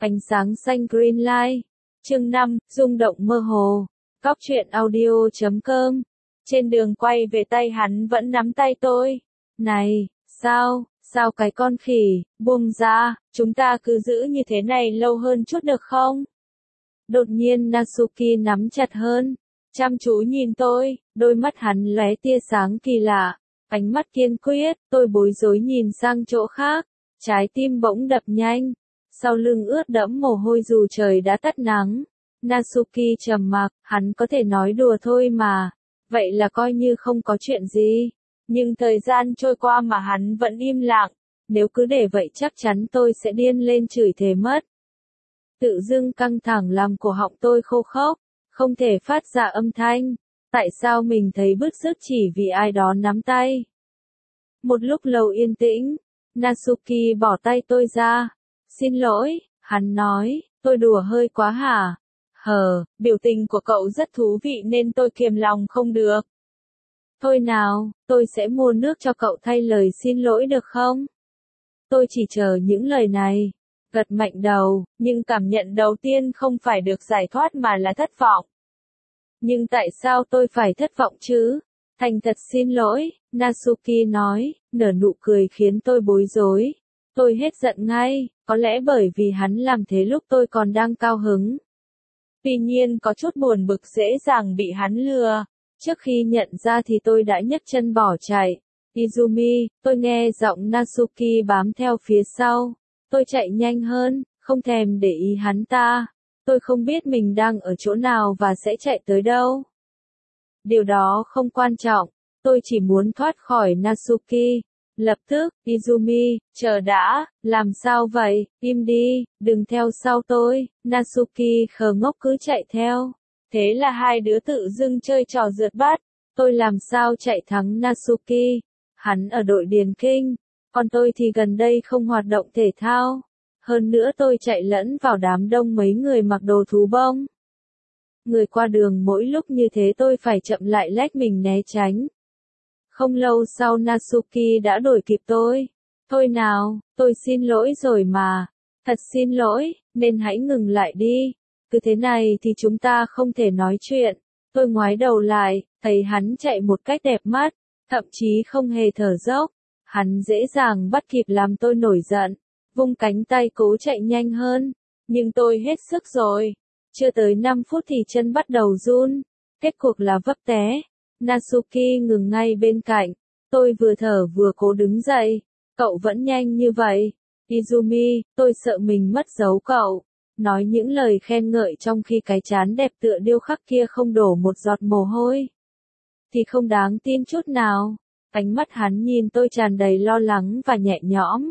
Ánh sáng xanh green light. Chương 5, rung động mơ hồ. Góc truyện audio.com. Trên đường quay về tay hắn vẫn nắm tay tôi. Này, sao cái con khỉ, buông ra, chúng ta cứ giữ như thế này lâu hơn chút được không? Đột nhiên Natsuki nắm chặt hơn, chăm chú nhìn tôi, đôi mắt hắn lóe tia sáng kỳ lạ, ánh mắt kiên quyết, tôi bối rối nhìn sang chỗ khác, trái tim bỗng đập nhanh, sau lưng ướt đẫm mồ hôi dù trời đã tắt nắng. Natsuki trầm mặc, hắn có thể nói đùa thôi mà, vậy là coi như không có chuyện gì. Nhưng thời gian trôi qua mà hắn vẫn im lặng, nếu cứ để vậy chắc chắn tôi sẽ điên lên chửi thề mất. Tự dưng căng thẳng làm cổ họng tôi khô khốc, không thể phát ra âm thanh. Tại sao mình thấy bứt rứt chỉ vì ai đó nắm tay? Một lúc lâu yên tĩnh, Natsuki bỏ tay tôi ra. Xin lỗi, hắn nói, tôi đùa hơi quá hả? Biểu tình của cậu rất thú vị nên tôi kiềm lòng không được. Thôi nào, tôi sẽ mua nước cho cậu thay lời xin lỗi được không? Tôi chỉ chờ những lời này, gật mạnh đầu, nhưng cảm nhận đầu tiên không phải được giải thoát mà là thất vọng. Nhưng tại sao tôi phải thất vọng chứ? Thành thật xin lỗi, Natsuki nói, nở nụ cười khiến tôi bối rối. Tôi hết giận ngay, có lẽ bởi vì hắn làm thế lúc tôi còn đang cao hứng. Tuy nhiên có chút buồn bực dễ dàng bị hắn lừa. Trước khi nhận ra thì tôi đã nhấc chân bỏ chạy. Izumi, tôi nghe giọng Natsuki bám theo phía sau. Tôi chạy nhanh hơn, không thèm để ý hắn ta. Tôi không biết mình đang ở chỗ nào và sẽ chạy tới đâu. Điều đó không quan trọng, tôi chỉ muốn thoát khỏi Natsuki. Lập tức, Izumi, chờ đã, làm sao vậy, im đi, đừng theo sau tôi. Natsuki khờ ngốc cứ chạy theo. Thế là hai đứa tự dưng chơi trò rượt bắt. Tôi làm sao chạy thắng Natsuki. Hắn ở đội điền kinh, còn tôi thì gần đây không hoạt động thể thao. Hơn nữa tôi chạy lẫn vào đám đông mấy người mặc đồ thú bông. Người qua đường mỗi lúc như thế tôi phải chậm lại lách mình né tránh. Không lâu sau Natsuki đã đuổi kịp tôi. Thôi nào, tôi xin lỗi rồi mà. Thật xin lỗi, nên hãy ngừng lại đi. Cứ thế này thì chúng ta không thể nói chuyện. Tôi ngoái đầu lại, thấy hắn chạy một cách đẹp mắt, thậm chí không hề thở dốc. Hắn dễ dàng bắt kịp làm tôi nổi giận, vung cánh tay cố chạy nhanh hơn. Nhưng tôi hết sức rồi. Chưa tới 5 phút thì chân bắt đầu run. Kết cục là vấp té. Natsuki ngừng ngay bên cạnh. Tôi vừa thở vừa cố đứng dậy. Cậu vẫn nhanh như vậy. Izumi, tôi sợ mình mất dấu cậu. Nói những lời khen ngợi trong khi cái trán đẹp tựa điêu khắc kia không đổ một giọt mồ hôi. Thì không đáng tin chút nào. Ánh mắt hắn nhìn tôi tràn đầy lo lắng và nhẹ nhõm.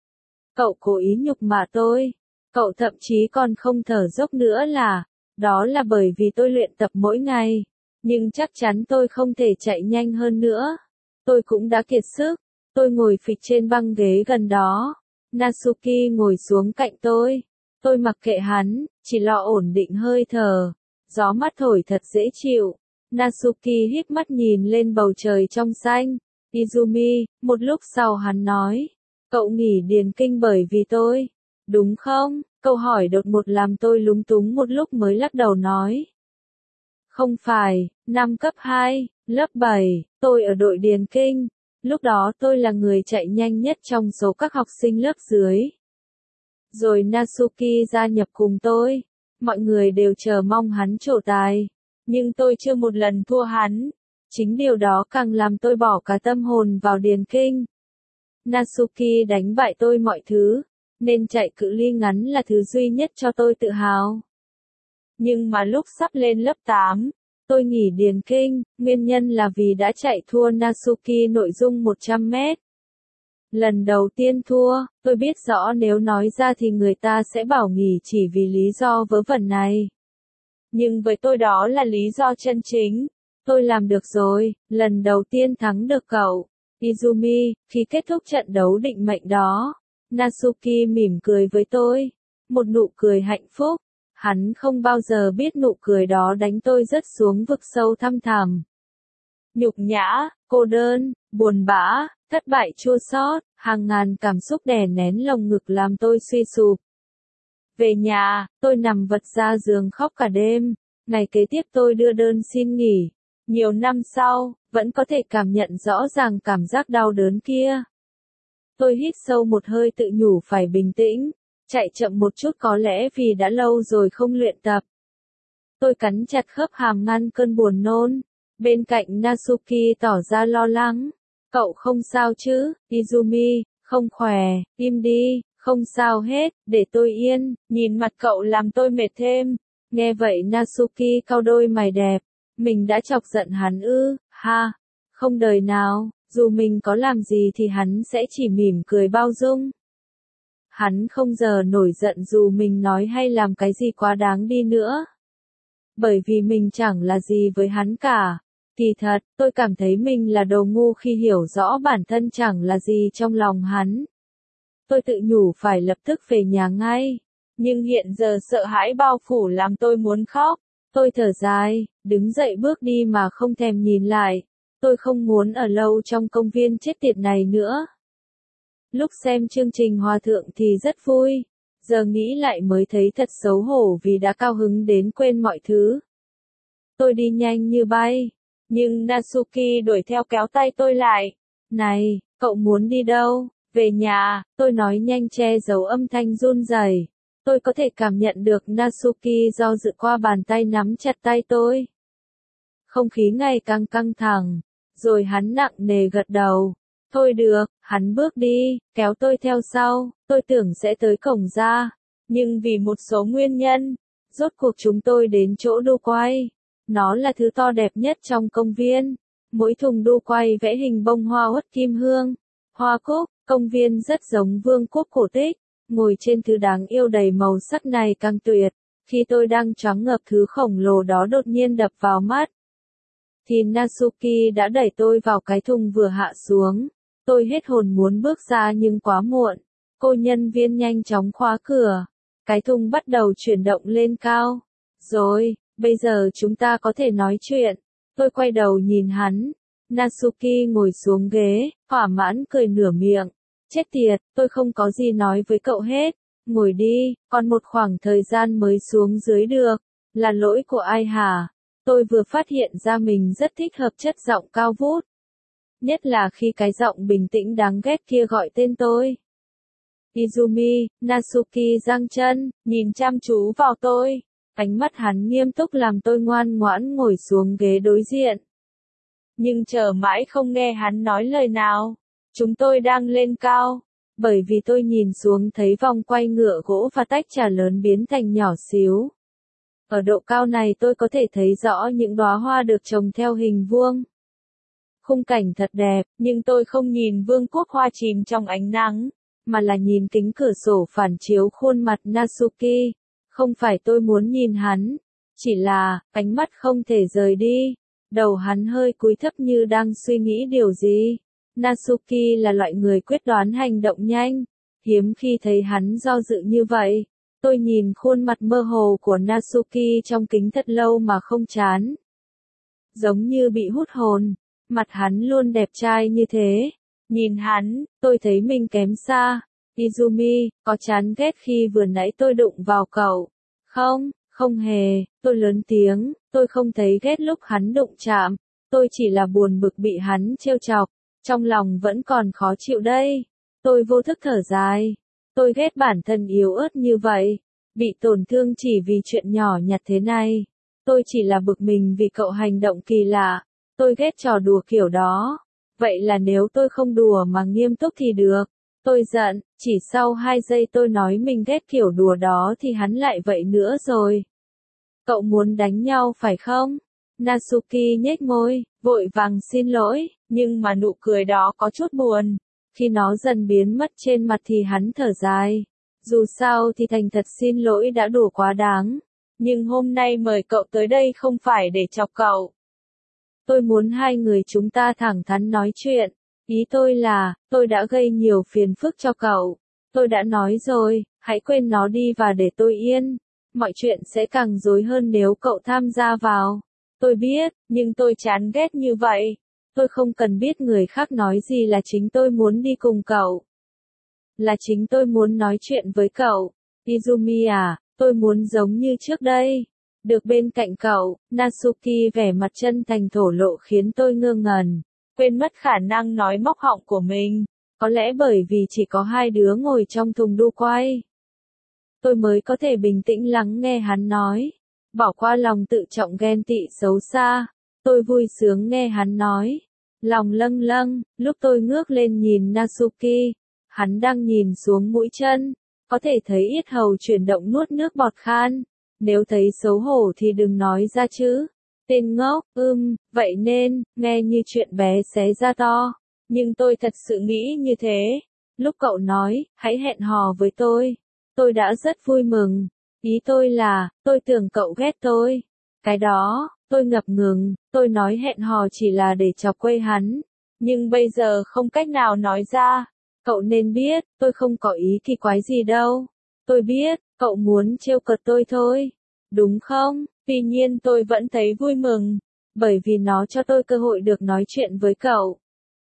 Cậu cố ý nhục mạ tôi. Cậu thậm chí còn không thở dốc nữa là. Đó là bởi vì tôi luyện tập mỗi ngày. Nhưng chắc chắn tôi không thể chạy nhanh hơn nữa. Tôi cũng đã kiệt sức. Tôi ngồi phịch trên băng ghế gần đó. Natsuki ngồi xuống cạnh tôi. Tôi mặc kệ hắn, chỉ lo ổn định hơi thở. Gió mát thổi thật dễ chịu. Natsuki híp mắt nhìn lên bầu trời trong xanh. Izumi, một lúc sau hắn nói. Cậu nghỉ điền kinh bởi vì tôi. Đúng không? Câu hỏi đột ngột làm tôi lúng túng một lúc mới lắc đầu nói. Không phải, năm cấp 2, lớp 7, tôi ở đội điền kinh. Lúc đó tôi là người chạy nhanh nhất trong số các học sinh lớp dưới. Rồi Natsuki gia nhập cùng tôi. Mọi người đều chờ mong hắn trổ tài. Nhưng tôi chưa một lần thua hắn. Chính điều đó càng làm tôi bỏ cả tâm hồn vào điền kinh. Natsuki đánh bại tôi mọi thứ. Nên chạy cự ly ngắn là thứ duy nhất cho tôi tự hào. Nhưng mà lúc sắp lên lớp 8, tôi nghỉ điền kinh. Nguyên nhân là vì đã chạy thua Natsuki nội dung 100 mét. Lần đầu tiên thua, tôi biết rõ nếu nói ra thì người ta sẽ bảo nghỉ chỉ vì lý do vớ vẩn này. Nhưng với tôi đó là lý do chân chính. Tôi làm được rồi, lần đầu tiên thắng được cậu. Izumi, khi kết thúc trận đấu định mệnh đó, Natsuki mỉm cười với tôi. Một nụ cười hạnh phúc. Hắn không bao giờ biết nụ cười đó đánh tôi rớt xuống vực sâu thăm thẳm. Nhục nhã, cô đơn, buồn bã, thất bại chua xót, hàng ngàn cảm xúc đè nén lồng ngực làm tôi suy sụp. Về nhà, tôi nằm vật ra giường khóc cả đêm. Ngày kế tiếp tôi đưa đơn xin nghỉ. Nhiều năm sau, vẫn có thể cảm nhận rõ ràng cảm giác đau đớn kia. Tôi hít sâu một hơi tự nhủ phải bình tĩnh, chạy chậm một chút có lẽ vì đã lâu rồi không luyện tập. Tôi cắn chặt khớp hàm ngăn cơn buồn nôn. Bên cạnh Natsuki tỏ ra lo lắng. Cậu không sao chứ, Izumi, không khỏe, im đi, không sao hết, để tôi yên, nhìn mặt cậu làm tôi mệt thêm. Nghe vậy Natsuki cau đôi mày đẹp. Mình đã chọc giận hắn ư, ha, không đời nào, dù mình có làm gì thì hắn sẽ chỉ mỉm cười bao dung. Hắn không giờ nổi giận dù mình nói hay làm cái gì quá đáng đi nữa. Bởi vì mình chẳng là gì với hắn cả. Kỳ thật, tôi cảm thấy mình là đồ ngu khi hiểu rõ bản thân chẳng là gì trong lòng hắn. Tôi tự nhủ phải lập tức về nhà ngay. Nhưng hiện giờ sợ hãi bao phủ làm tôi muốn khóc. Tôi thở dài, đứng dậy bước đi mà không thèm nhìn lại. Tôi không muốn ở lâu trong công viên chết tiệt này nữa. Lúc xem chương trình Hòa thượng thì rất vui. Giờ nghĩ lại mới thấy thật xấu hổ vì đã cao hứng đến quên mọi thứ. Tôi đi nhanh như bay. Nhưng Natsuki đuổi theo kéo tay tôi lại. Này, cậu muốn đi đâu? Về nhà, tôi nói nhanh che giấu âm thanh run rẩy. Tôi có thể cảm nhận được Natsuki do dự qua bàn tay nắm chặt tay tôi. Không khí ngày càng căng thẳng. Rồi hắn nặng nề gật đầu. Thôi được, hắn bước đi, kéo tôi theo sau. Tôi tưởng sẽ tới cổng ra. Nhưng vì một số nguyên nhân, rốt cuộc chúng tôi đến chỗ đu quay. Nó là thứ to đẹp nhất trong công viên. Mỗi thùng đu quay vẽ hình bông hoa uất kim hương, hoa cúc, công viên rất giống vương quốc cổ tích. Ngồi trên thứ đáng yêu đầy màu sắc này càng tuyệt. Khi tôi đang choáng ngợp thứ khổng lồ đó đột nhiên đập vào mắt, thì Natsuki đã đẩy tôi vào cái thùng vừa hạ xuống. Tôi hết hồn muốn bước ra nhưng quá muộn. Cô nhân viên nhanh chóng khóa cửa. Cái thùng bắt đầu chuyển động lên cao. Rồi, bây giờ chúng ta có thể nói chuyện. Tôi quay đầu nhìn hắn. Natsuki ngồi xuống ghế, thỏa mãn cười nửa miệng. Chết tiệt, tôi không có gì nói với cậu hết. Ngồi đi, còn một khoảng thời gian mới xuống dưới được. Là lỗi của ai hả? Tôi vừa phát hiện ra mình rất thích hợp chất giọng cao vút. Nhất là khi cái giọng bình tĩnh đáng ghét kia gọi tên tôi. Izumi, Natsuki giang chân, nhìn chăm chú vào tôi. Ánh mắt hắn nghiêm túc làm tôi ngoan ngoãn ngồi xuống ghế đối diện. Nhưng chờ mãi không nghe hắn nói lời nào. Chúng tôi đang lên cao. Bởi vì tôi nhìn xuống thấy vòng quay ngựa gỗ và tách trà lớn biến thành nhỏ xíu. Ở độ cao này tôi có thể thấy rõ những đóa hoa được trồng theo hình vuông. Khung cảnh thật đẹp, nhưng tôi không nhìn vương quốc hoa chìm trong ánh nắng, mà là nhìn kính cửa sổ phản chiếu khuôn mặt Natsuki. Không phải tôi muốn nhìn hắn, chỉ là, ánh mắt không thể rời đi. Đầu hắn hơi cúi thấp như đang suy nghĩ điều gì. Natsuki là loại người quyết đoán hành động nhanh, hiếm khi thấy hắn do dự như vậy. Tôi nhìn khuôn mặt mơ hồ của Natsuki trong kính thật lâu mà không chán. Giống như bị hút hồn, mặt hắn luôn đẹp trai như thế. Nhìn hắn, tôi thấy mình kém xa. Izumi, có chán ghét khi vừa nãy tôi đụng vào cậu? Không, không hề, tôi lớn tiếng, tôi không thấy ghét lúc hắn đụng chạm. Tôi chỉ là buồn bực bị hắn trêu chọc, trong lòng vẫn còn khó chịu đây. Tôi vô thức thở dài. Tôi ghét bản thân yếu ớt như vậy, bị tổn thương chỉ vì chuyện nhỏ nhặt thế này. Tôi chỉ là bực mình vì cậu hành động kỳ lạ. Tôi ghét trò đùa kiểu đó. Vậy là nếu tôi không đùa mà nghiêm túc thì được. Tôi giận, chỉ sau 2 giây tôi nói mình ghét kiểu đùa đó thì hắn lại vậy nữa rồi. Cậu muốn đánh nhau phải không? Natsuki nhếch môi, vội vàng xin lỗi, nhưng mà nụ cười đó có chút buồn. Khi nó dần biến mất trên mặt thì hắn thở dài. Dù sao thì thành thật xin lỗi đã đùa quá đáng. Nhưng hôm nay mời cậu tới đây không phải để chọc cậu. Tôi muốn hai người chúng ta thẳng thắn nói chuyện. Ý tôi là, tôi đã gây nhiều phiền phức cho cậu. Tôi đã nói rồi, hãy quên nó đi và để tôi yên. Mọi chuyện sẽ càng rối hơn nếu cậu tham gia vào. Tôi biết, nhưng tôi chán ghét như vậy. Tôi không cần biết người khác nói gì, là chính tôi muốn đi cùng cậu. Là chính tôi muốn nói chuyện với cậu. Izumi à, tôi muốn giống như trước đây. Được bên cạnh cậu, Natsuki vẻ mặt chân thành thổ lộ khiến tôi ngơ ngẩn. Quên mất khả năng nói móc họng của mình. Có lẽ bởi vì chỉ có hai đứa ngồi trong thùng đu quay. Tôi mới có thể bình tĩnh lắng nghe hắn nói. Bỏ qua lòng tự trọng ghen tị xấu xa. Tôi vui sướng nghe hắn nói. Lòng lâng lâng, lúc tôi ngước lên nhìn Natsuki. Hắn đang nhìn xuống mũi chân. Có thể thấy yết hầu chuyển động nuốt nước bọt khan. Nếu thấy xấu hổ thì đừng nói ra chứ. Tên ngốc, vậy nên, nghe như chuyện bé xé ra to. Nhưng tôi thật sự nghĩ như thế. Lúc cậu nói, hãy hẹn hò với tôi đã rất vui mừng. Ý tôi là, tôi tưởng cậu ghét tôi. Cái đó, tôi ngập ngừng, tôi nói hẹn hò chỉ là để chọc quê hắn. Nhưng bây giờ không cách nào nói ra. Cậu nên biết, tôi không có ý kỳ quái gì đâu. Tôi biết, cậu muốn trêu cợt tôi thôi. Đúng không? Tuy nhiên tôi vẫn thấy vui mừng. Bởi vì nó cho tôi cơ hội được nói chuyện với cậu.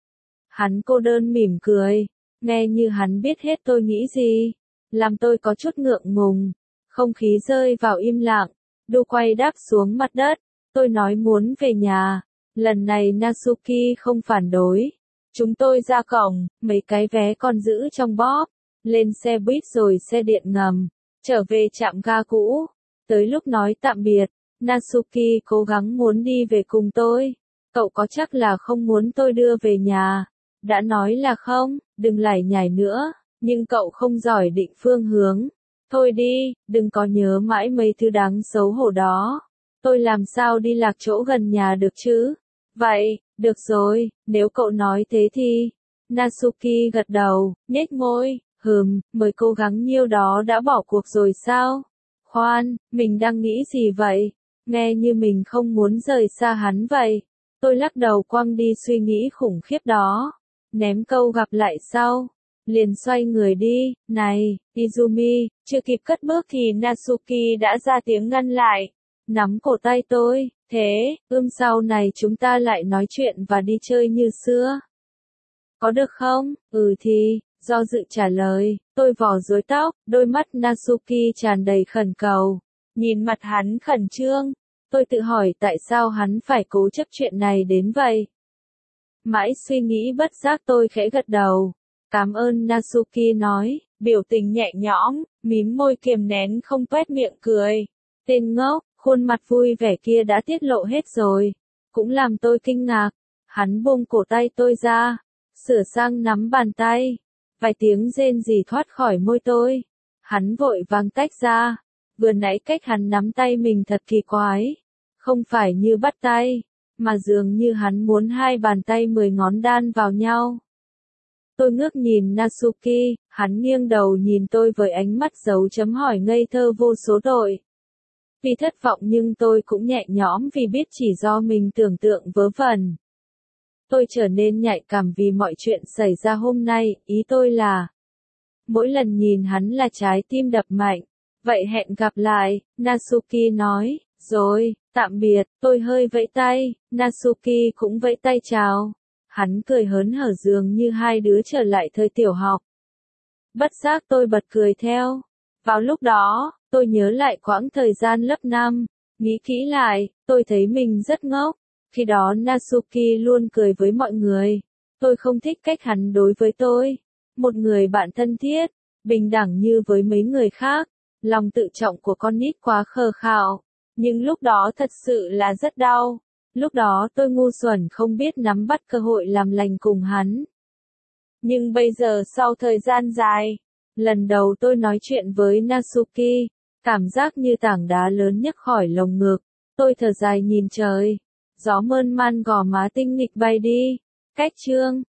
Hắn cô đơn mỉm cười. Nghe như hắn biết hết tôi nghĩ gì. Làm tôi có chút ngượng ngùng. Không khí rơi vào im lặng. Đu quay đáp xuống mặt đất. Tôi nói muốn về nhà. Lần này Natsuki không phản đối. Chúng tôi ra cổng, mấy cái vé còn giữ trong bóp. Lên xe buýt rồi xe điện ngầm. Trở về trạm ga cũ. Tới lúc nói tạm biệt, Natsuki cố gắng muốn đi về cùng tôi. Cậu có chắc là không muốn tôi đưa về nhà? Đã nói là không, đừng lải nhải nữa. Nhưng cậu không giỏi định phương hướng. Thôi đi, đừng có nhớ mãi mấy thứ đáng xấu hổ đó. Tôi làm sao đi lạc chỗ gần nhà được chứ? Vậy, được rồi, nếu cậu nói thế thì... Natsuki gật đầu, nhếch môi, mới cố gắng nhiêu đó đã bỏ cuộc rồi sao? Khoan, mình đang nghĩ gì vậy? Nghe như mình không muốn rời xa hắn vậy. Tôi lắc đầu quăng đi suy nghĩ khủng khiếp đó. Ném câu gặp lại sau. Liền xoay người đi. Này, Izumi, chưa kịp cất bước thì Natsuki đã ra tiếng ngăn lại. Nắm cổ tay tôi. Thế, sau này chúng ta lại nói chuyện và đi chơi như xưa. Có được không? Thì, do dự trả lời, tôi vò rối tóc, đôi mắt Natsuki tràn đầy khẩn cầu. Nhìn mặt hắn khẩn trương, tôi tự hỏi tại sao hắn phải cố chấp chuyện này đến vậy. Mãi suy nghĩ bất giác tôi khẽ gật đầu. Cảm ơn Natsuki nói, biểu tình nhẹ nhõm, mím môi kiềm nén không toét miệng cười. Tên ngốc, khuôn mặt vui vẻ kia đã tiết lộ hết rồi. Cũng làm tôi kinh ngạc. Hắn buông cổ tay tôi ra. Sửa sang nắm bàn tay. Vài tiếng rên rỉ thoát khỏi môi tôi. Hắn vội vàng tách ra. Vừa nãy cách hắn nắm tay mình thật kỳ quái. Không phải như bắt tay. Mà dường như hắn muốn hai bàn tay 10 ngón đan vào nhau. Tôi ngước nhìn Natsuki. Hắn nghiêng đầu nhìn tôi với ánh mắt dấu chấm hỏi ngây thơ vô số tội. Vì thất vọng nhưng tôi cũng nhẹ nhõm vì biết chỉ do mình tưởng tượng vớ vẩn. Tôi trở nên nhạy cảm vì mọi chuyện xảy ra hôm nay, ý tôi là mỗi lần nhìn hắn là trái tim đập mạnh. Vậy hẹn gặp lại, Natsuki nói. Rồi, tạm biệt, tôi hơi vẫy tay, Natsuki cũng vẫy tay chào. Hắn cười hớn hở dường như hai đứa trở lại thời tiểu học. Bất giác tôi bật cười theo. Vào lúc đó, tôi nhớ lại quãng thời gian lớp 5. Nghĩ kỹ lại, tôi thấy mình rất ngốc. Khi đó Natsuki luôn cười với mọi người. Tôi không thích cách hắn đối với tôi. Một người bạn thân thiết, bình đẳng như với mấy người khác. Lòng tự trọng của con nít quá khờ khạo. Nhưng lúc đó thật sự là rất đau. Lúc đó tôi ngu xuẩn không biết nắm bắt cơ hội làm lành cùng hắn. Nhưng bây giờ sau thời gian dài, lần đầu tôi nói chuyện với Natsuki, cảm giác như tảng đá lớn nhấc khỏi lồng ngực. Tôi thở dài nhìn trời. Gió mơn man gò má tinh nghịch bay đi. Cách chương